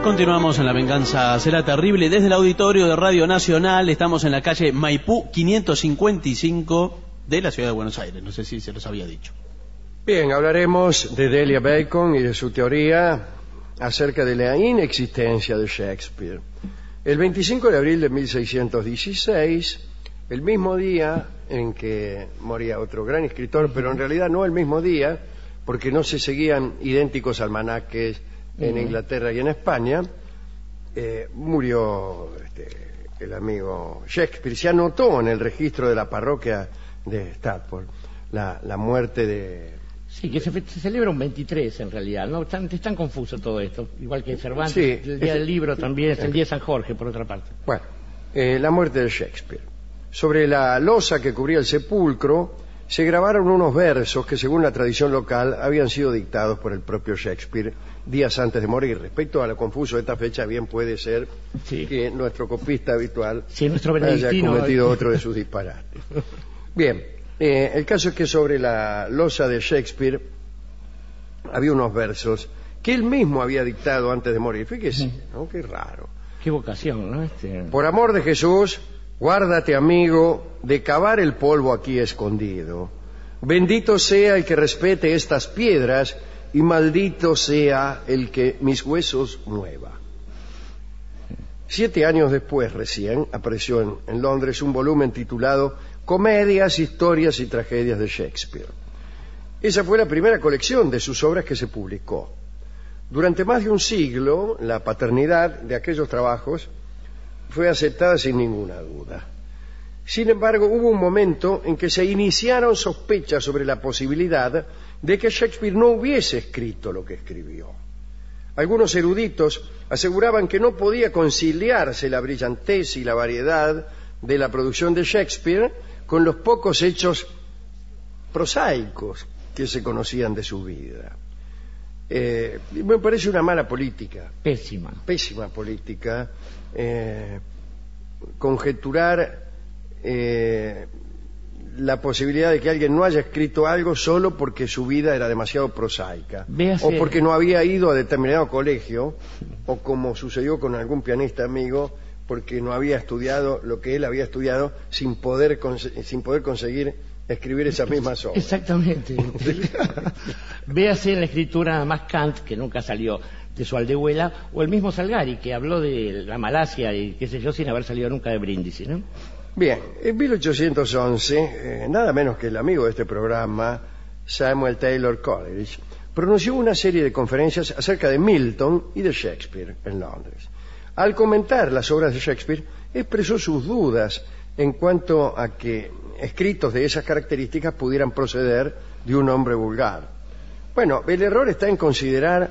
Continuamos en La Venganza Será Terrible desde el auditorio de Radio Nacional. Estamos en la calle Maipú 555 de la ciudad de Buenos Aires. No sé si se los había dicho. Bien, hablaremos de Delia Bacon y de su teoría acerca de la inexistencia de Shakespeare. El 25 de abril de 1616, el mismo día en que moría otro gran escritor, pero en realidad no el mismo día, porque no se seguían idénticos almanaques en Inglaterra y en España, murió el amigo Shakespeare. Se anotó en el registro de la parroquia de Stratford la muerte de... Sí, que se celebra un 23 en realidad, ¿no? Es tan confuso todo esto, igual que Cervantes, sí, el día del libro también es el día de San Jorge, por otra parte. Bueno, la muerte de Shakespeare. Sobre la losa que cubría el sepulcro se grabaron unos versos que, según la tradición local, habían sido dictados por el propio Shakespeare días antes de morir. Respecto a lo confuso de esta fecha, bien puede ser que nuestro copista habitual haya cometido otro de sus disparates. Bien, el caso es que sobre la losa de Shakespeare había unos versos que él mismo había dictado antes de morir. Fíjese, ¿no? Qué raro. Qué vocación, ¿no? Por amor de Jesús, guárdate, amigo, de cavar el polvo aquí escondido. Bendito sea el que respete estas piedras y maldito sea el que mis huesos mueva. 7 años después, recién, apareció en Londres un volumen titulado Comedias, Historias y Tragedias de Shakespeare. Esa fue la primera colección de sus obras que se publicó. Durante más de un siglo, la paternidad de aquellos trabajos fue aceptada sin ninguna duda. Sin embargo, hubo un momento en que se iniciaron sospechas sobre la posibilidad de que Shakespeare no hubiese escrito lo que escribió. Algunos eruditos aseguraban que no podía conciliarse la brillantez y la variedad de la producción de Shakespeare con los pocos hechos prosaicos que se conocían de su vida. Me parece una mala política. Pésima política. Conjeturar la posibilidad de que alguien no haya escrito algo solo porque su vida era demasiado prosaica, o porque no había ido a determinado colegio, o como sucedió con algún pianista amigo, porque no había estudiado lo que él había estudiado sin poder conseguir escribir esas mismas obras. Exactamente. Véase en la escritura más Kant, que nunca salió de su aldehuela, o el mismo Salgari, que habló de la Malasia y qué sé yo, sin haber salido nunca de Brindisi, ¿no? Bien, en 1811, nada menos que el amigo de este programa, Samuel Taylor Coleridge, pronunció una serie de conferencias acerca de Milton y de Shakespeare en Londres. Al comentar las obras de Shakespeare, expresó sus dudas en cuanto a que escritos de esas características pudieran proceder de un hombre vulgar. Bueno, el error está en considerar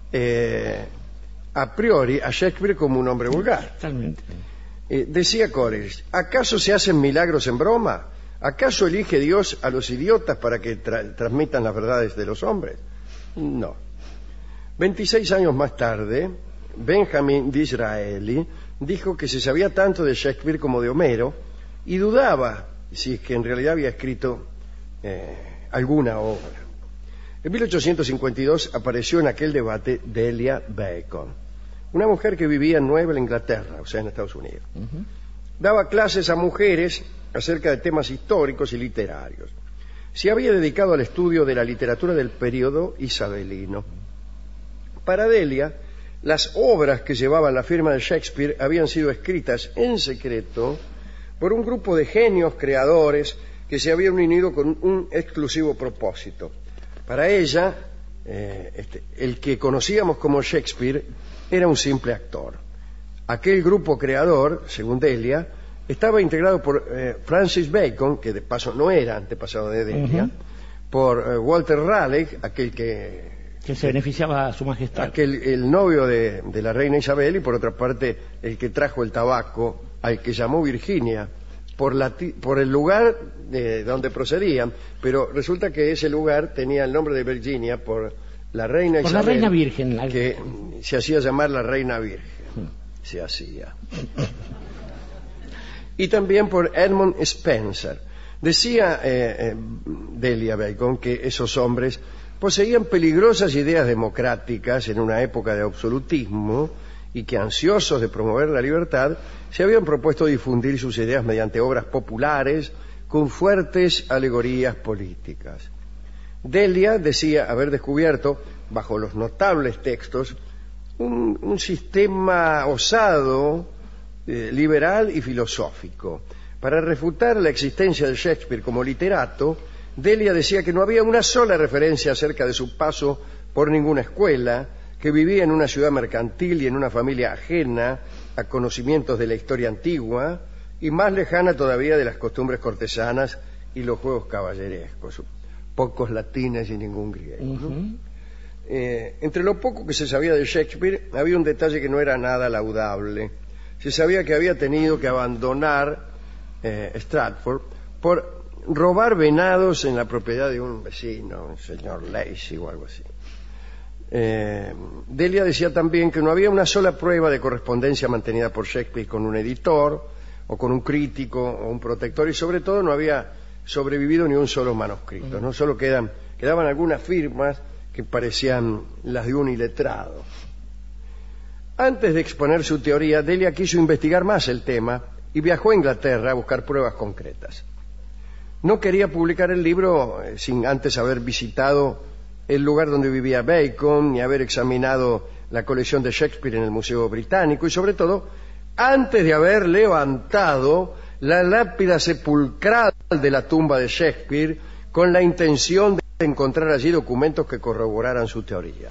a priori a Shakespeare como un hombre vulgar. Totalmente. Decía Coleridge, ¿acaso se hacen milagros en broma? ¿Acaso elige Dios a los idiotas para que transmitan las verdades de los hombres? No. 26 años más tarde, Benjamin Disraeli dijo que se sabía tanto de Shakespeare como de Homero y dudaba si es que en realidad había escrito alguna obra. En 1852 apareció en aquel debate Delia Bacon, una mujer que vivía en Nueva Inglaterra, o sea, en Estados Unidos. Daba clases a mujeres acerca de temas históricos y literarios. Se había dedicado al estudio de la literatura del período isabelino. Para Delia, las obras que llevaban la firma de Shakespeare habían sido escritas en secreto por un grupo de genios creadores que se habían unido con un exclusivo propósito. Para ella, el que conocíamos como Shakespeare era un simple actor. Aquel grupo creador, según Delia, estaba integrado por Francis Bacon, que de paso no era antepasado de Delia, por Walter Raleigh, aquel que se beneficiaba a su majestad, el novio de la reina Isabel, y por otra parte el que trajo el tabaco al que llamó Virginia por el lugar de donde procedían, pero resulta que ese lugar tenía el nombre de Virginia por la reina Isabel, la reina virgen, que se hacía llamar la reina virgen. Se hacía. Y también por Edmund Spencer. Decía Delia Bacon que esos hombres poseían peligrosas ideas democráticas en una época de absolutismo y que, ansiosos de promover la libertad, se habían propuesto difundir sus ideas mediante obras populares con fuertes alegorías políticas. Delia decía haber descubierto, bajo los notables textos, un sistema osado, liberal y filosófico. Para refutar la existencia de Shakespeare como literato, Delia decía que no había una sola referencia acerca de su paso por ninguna escuela, que vivía en una ciudad mercantil y en una familia ajena a conocimientos de la historia antigua y más lejana todavía de las costumbres cortesanas y los juegos caballerescos. Pocos latines y ningún griego, ¿no? Entre lo poco que se sabía de Shakespeare había un detalle que no era nada laudable. Se sabía que había tenido que abandonar Stratford por robar venados en la propiedad de un vecino, un señor Lacey o algo así. Delia decía también que no había una sola prueba de correspondencia mantenida por Shakespeare con un editor o con un crítico o un protector, y sobre todo no había sobrevivido ni un solo manuscrito, no solo quedaban algunas firmas que parecían las de un iletrado. Antes de exponer su teoría, Delia quiso investigar más el tema y viajó a Inglaterra a buscar pruebas concretas. No quería publicar el libro sin antes haber visitado el lugar donde vivía Bacon, ni haber examinado la colección de Shakespeare en el Museo Británico, y sobre todo, antes de haber levantado la lápida sepulcral de la tumba de Shakespeare con la intención de encontrar allí documentos que corroboraran su teoría.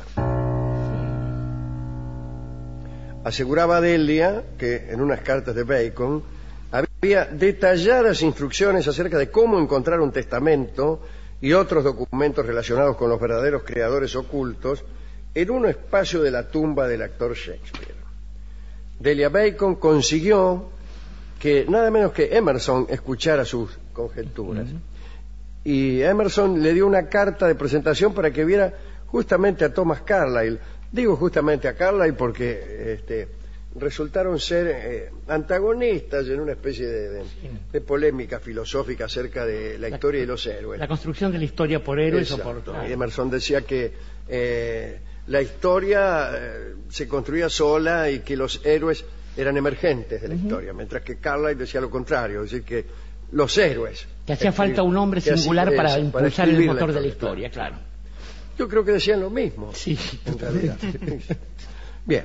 Aseguraba Delia que en unas cartas de Bacon había detalladas instrucciones acerca de cómo encontrar un testamento y otros documentos relacionados con los verdaderos creadores ocultos en un espacio de la tumba del actor Shakespeare. Delia Bacon consiguió que nada menos que Emerson escuchara sus conjeturas. Y Emerson le dio una carta de presentación para que viera justamente a Thomas Carlyle. Digo justamente a Carlyle porque resultaron ser antagonistas en una especie de polémica filosófica acerca de la historia y los héroes. La construcción de la historia por héroes. Exacto. O por... Y Emerson decía que la historia se construía sola y que los héroes eran emergentes de la historia, mientras que Carlyle decía lo contrario, es decir, que los héroes... Que hacía falta un hombre singular para impulsar el motor de la historia, claro. Yo creo que decían lo mismo, sí, en realidad. Bien,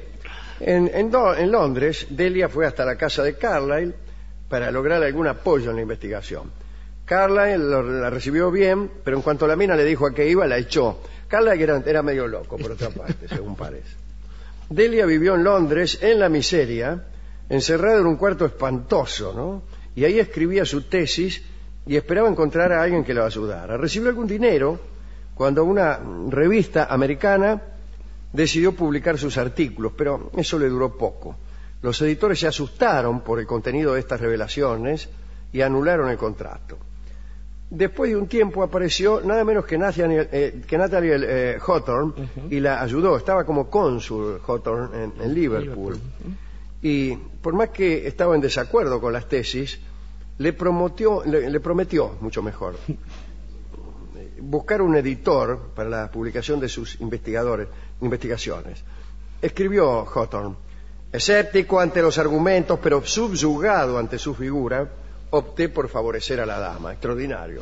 en Londres, Delia fue hasta la casa de Carlyle para lograr algún apoyo en la investigación. Carlyle la recibió bien, pero en cuanto la mina le dijo a qué iba, la echó. Carlyle era medio loco, por otra parte, según parece. Delia vivió en Londres, en la miseria, encerrada en un cuarto espantoso, ¿no? Y ahí escribía su tesis y esperaba encontrar a alguien que la ayudara. Recibió algún dinero cuando una revista americana decidió publicar sus artículos, pero eso le duró poco. Los editores se asustaron por el contenido de estas revelaciones y anularon el contrato. Después de un tiempo apareció nada menos que Nathaniel Hawthorne y la ayudó. Estaba como cónsul Hawthorne en Liverpool. Y por más que estaba en desacuerdo con las tesis, le prometió mucho mejor buscar un editor para la publicación de sus investigaciones. Escribió Hawthorne: escéptico ante los argumentos, pero subyugado ante su figura, opté por favorecer a la dama. Extraordinario.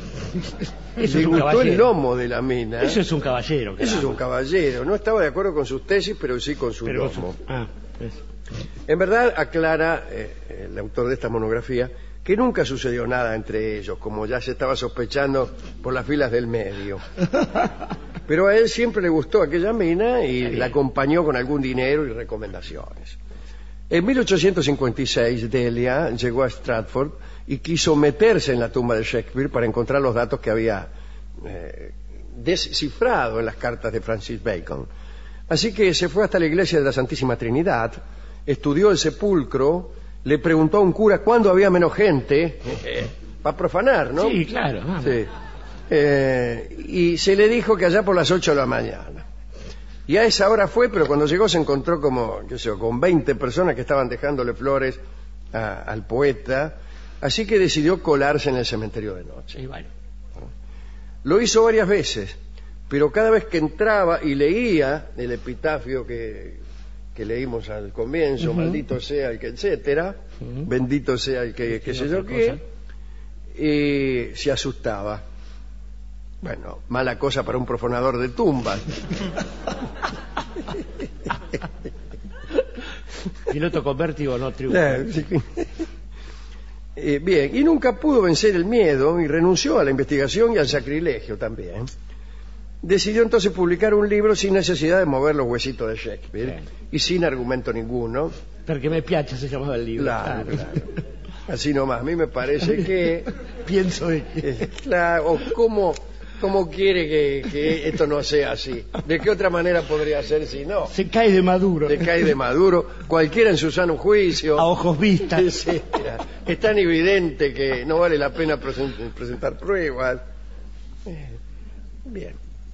Le gustó el lomo de la mina. Eso es un caballero. Eso es un caballero. No estaba de acuerdo con sus tesis, pero sí con su lomo. En verdad, aclara el autor de esta monografía, que nunca sucedió nada entre ellos, como ya se estaba sospechando por las filas del medio. Pero a él siempre le gustó aquella mina y la acompañó con algún dinero y recomendaciones. En 1856, Delia llegó a Stratford y quiso meterse en la tumba de Shakespeare para encontrar los datos que había descifrado en las cartas de Francis Bacon. Así que se fue hasta la iglesia de la Santísima Trinidad, estudió el sepulcro, le preguntó a un cura cuándo había menos gente, para profanar, ¿no? Sí, claro. Vamos. Sí. Y se le dijo que allá por las 8 de la mañana. Y a esa hora fue, pero cuando llegó se encontró con 20 personas que estaban dejándole flores al poeta, así que decidió colarse en el cementerio de noche. Sí, bueno. Lo hizo varias veces, pero cada vez que entraba y leía el epitafio que que leímos al comienzo, maldito sea el que etcétera, bendito sea el que qué sé yo qué, y se asustaba. Bueno, mala cosa para un profanador de tumbas. Piloto con vértigo no triunfa. Bien, y nunca pudo vencer el miedo y renunció a la investigación y al sacrilegio también. Decidió entonces publicar un libro sin necesidad de mover los huesitos de Shakespeare. Bien. Y sin argumento ninguno. Porque me piacha se llamaba el libro. Claro. Así nomás, a mí me parece que... Pienso de que... Claro, o ¿cómo quiere que esto no sea así? ¿De qué otra manera podría ser si no? Se cae de Maduro. Se cae de Maduro, cualquiera en su sano juicio. A ojos vistas. Etcétera. Es tan evidente que no vale la pena presentar pruebas. Bien.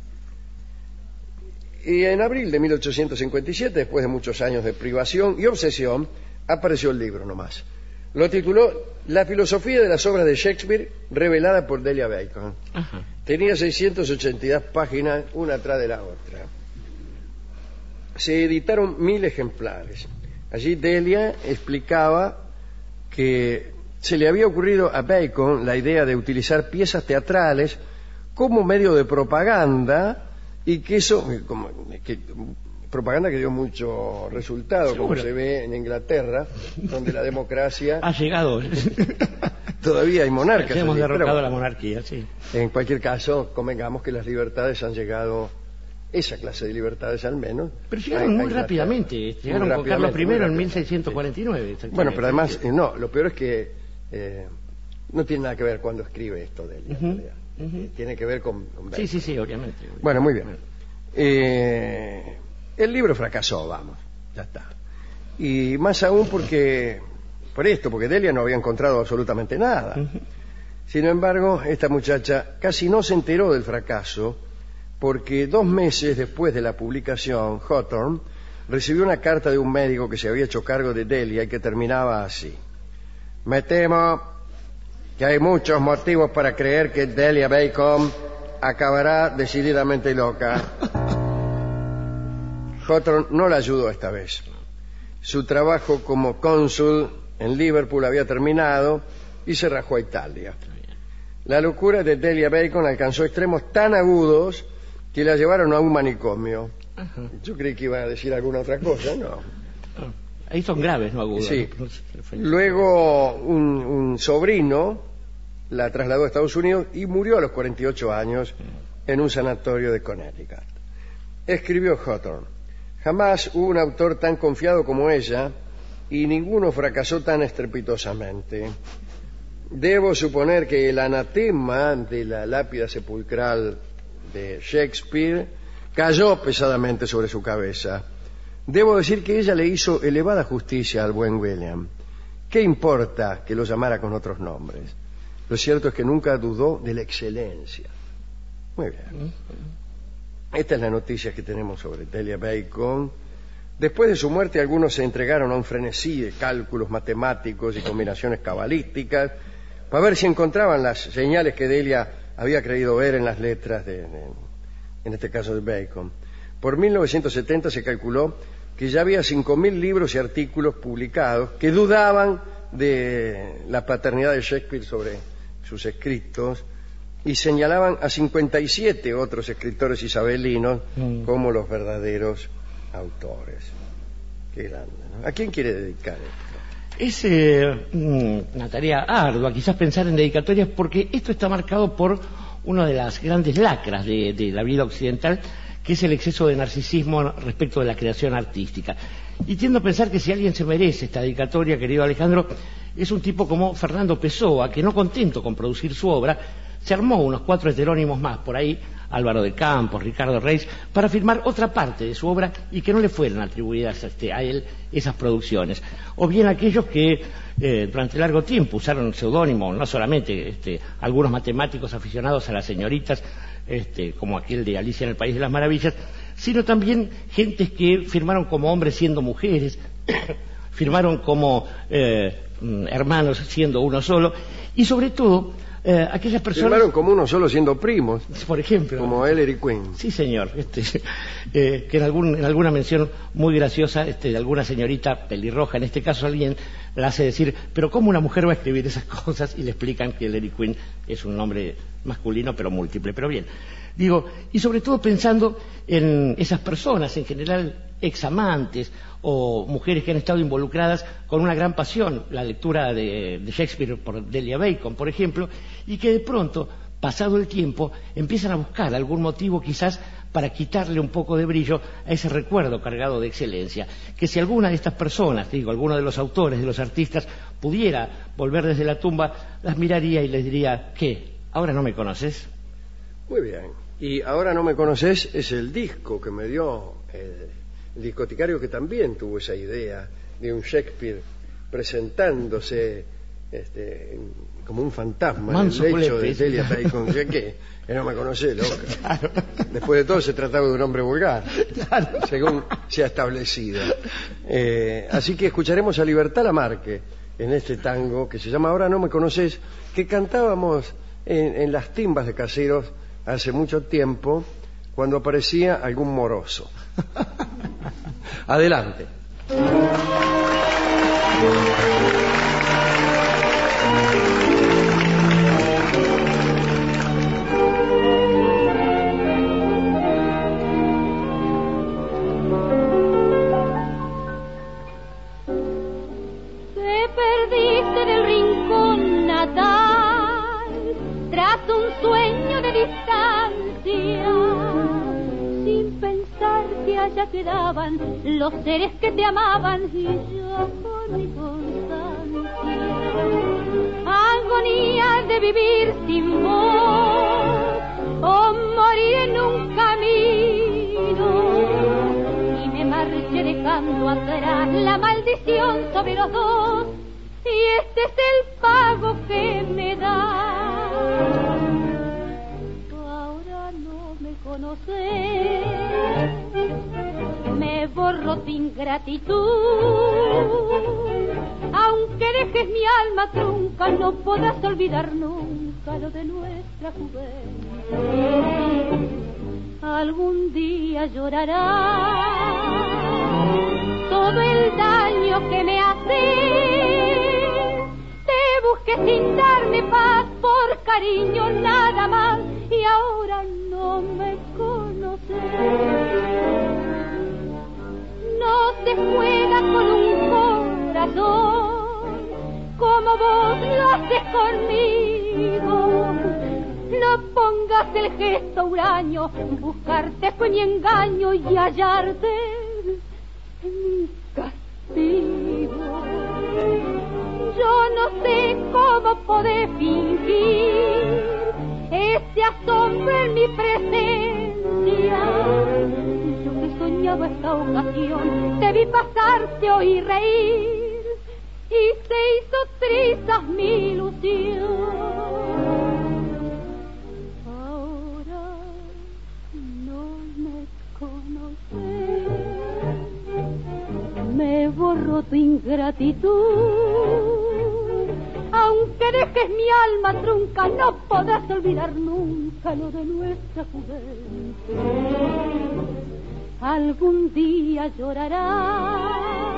Y en abril de 1857, después de muchos años de privación y obsesión, apareció el libro nomás. Lo tituló La filosofía de las obras de Shakespeare revelada por Delia Bacon. Ajá. Tenía 682 páginas, una atrás de la otra. Se editaron 1000 ejemplares. Allí Delia explicaba que se le había ocurrido a Bacon la idea de utilizar piezas teatrales como medio de propaganda y que eso, propaganda que dio mucho resultado, Seguro. como se ve en Inglaterra, donde la democracia Ha llegado. todavía hay monarcas. Hemos allí, pero derrocado bueno, la monarquía, sí. en cualquier caso, convengamos que las libertades han llegado, esa clase de libertades al menos. Pero llegaron muy rápidamente. Llegaron con Carlos I en 1649. Bueno, pero además, no, lo peor es que no tiene nada que ver cuando escribe esto de él. En realidad. Tiene que ver con Bacon. Sí, obviamente. Bueno, muy bien. El libro fracasó, vamos, ya está. Y más aún porque Delia no había encontrado absolutamente nada. Sin embargo, esta muchacha casi no se enteró del fracaso porque 2 meses después de la publicación, Hawthorne recibió una carta de un médico que se había hecho cargo de Delia y que terminaba así: me temo que hay muchos motivos para creer que Delia Bacon acabará decididamente loca. Hawthorne no la ayudó esta vez. Su trabajo como cónsul en Liverpool había terminado y se rajó a Italia. La locura de Delia Bacon alcanzó extremos tan agudos que la llevaron a un manicomio. Yo creí que iba a decir alguna otra cosa, no. Ahí son graves, no agudos. Sí. ¿No? Luego un sobrino la trasladó a Estados Unidos y murió a los 48 años en un sanatorio de Connecticut. Escribió Hawthorne: jamás hubo un autor tan confiado como ella y ninguno fracasó tan estrepitosamente. Debo suponer que el anatema de la lápida sepulcral de Shakespeare cayó pesadamente sobre su cabeza. Debo decir que ella le hizo elevada justicia al buen William. ¿Qué importa que lo llamara con otros nombres? Lo cierto es que nunca dudó de la excelencia. Muy bien. Esta es la noticia que tenemos sobre Delia Bacon. Después de su muerte, algunos se entregaron a un frenesí de cálculos matemáticos y combinaciones cabalísticas para ver si encontraban las señales que Delia había creído ver en las letras en este caso de Bacon. Por 1970 se calculó que ya había 5.000 libros y artículos publicados que dudaban de la paternidad de Shakespeare sobre sus escritos y señalaban a 57 otros escritores isabelinos como los verdaderos autores. Qué grande, ¿no? ¿A quién quiere dedicar esto? Es una tarea ardua, quizás pensar en dedicatorias, porque esto está marcado por una de las grandes lacras de la vida occidental, que es el exceso de narcisismo respecto de la creación artística. Y tiendo a pensar que si alguien se merece esta dedicatoria, querido Alejandro, es un tipo como Fernando Pessoa, que no contento con producir su obra, se armó unos 4 heterónimos más por ahí, Álvaro de Campos, Ricardo Reis, para firmar otra parte de su obra y que no le fueran atribuidas a él esas producciones. O bien aquellos que durante largo tiempo usaron seudónimo, no solamente algunos matemáticos aficionados a las señoritas, como aquel de Alicia en el País de las Maravillas, sino también gentes que firmaron como hombres siendo mujeres, firmaron como hermanos siendo uno solo, y sobre todo Aquellas personas... Firmaron como uno solo siendo primos, por ejemplo. como Eller y Queen. Sí, señor. Que en alguna mención muy graciosa de alguna señorita pelirroja, en este caso alguien la hace decir, pero ¿cómo una mujer va a escribir esas cosas? Y le explican que Eller y Queen es un nombre masculino pero múltiple. Pero bien, digo, y sobre todo pensando en esas personas, en general examantes o mujeres que han estado involucradas con una gran pasión, la lectura de Shakespeare por Delia Bacon, por ejemplo, y que de pronto, pasado el tiempo, empiezan a buscar algún motivo quizás para quitarle un poco de brillo a ese recuerdo cargado de excelencia. Que si alguna de estas personas, alguno de los autores, de los artistas, pudiera volver desde la tumba, las miraría y les diría, ¿qué? ¿Ahora no me conoces? Muy bien. Y Ahora no me conoces es el disco que me dio el discoticario, que también tuvo esa idea de un Shakespeare presentándose como un fantasma Manso en el lecho Pulepe. de Delia Bacon. Que no me conocés, loca. Claro. Después de todo se trataba de un hombre vulgar, Claro. según se ha establecido. Así que escucharemos a Libertad Lamarque en este tango que se llama Ahora no me conoces, que cantábamos en las timbas de caseros hace mucho tiempo, cuando aparecía algún moroso. Adelante. Te perdiste del rincón natal tras un sueño de distancia, sin pensar que allá quedaban los seres que te amaban y yo por mi constancia. Agonía de vivir sin vos o morir en un camino, y me marché dejando atrás la maldición sobre los dos, y este es el pago que me da. Ahora no me conoces, me borro tu ingratitud, aunque dejes mi alma trunca, no podrás olvidar nunca lo de nuestra juventud. Algún día llorarás todo el daño que me haces, te busqué sin darme paz, por cariño nada más, y ahora no me conoces. No se juega con un corazón como vos lo haces conmigo. No pongas el gesto huraño, buscarte fue mi engaño y hallarte mi castigo. Yo no sé cómo poder fingir ese asombro en mi presencia. Yo que soñaba esta ocasión, te vi pasar, te oí reír, y se hizo trizas mi ilusión. Ahora no me conoces, me borro tu ingratitud, aunque dejes mi alma trunca, no podrás olvidar nunca lo de nuestra juventud. Algún día llorarás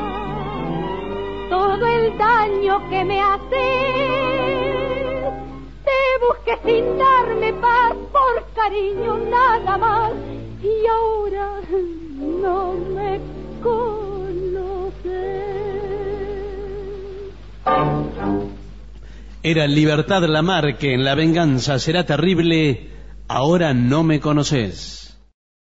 todo el daño que me haces, te busqué sin darme paz, por cariño nada más, y ahora no me conoces. Era Libertad Lamarque en La venganza será terrible, ahora no me conoces.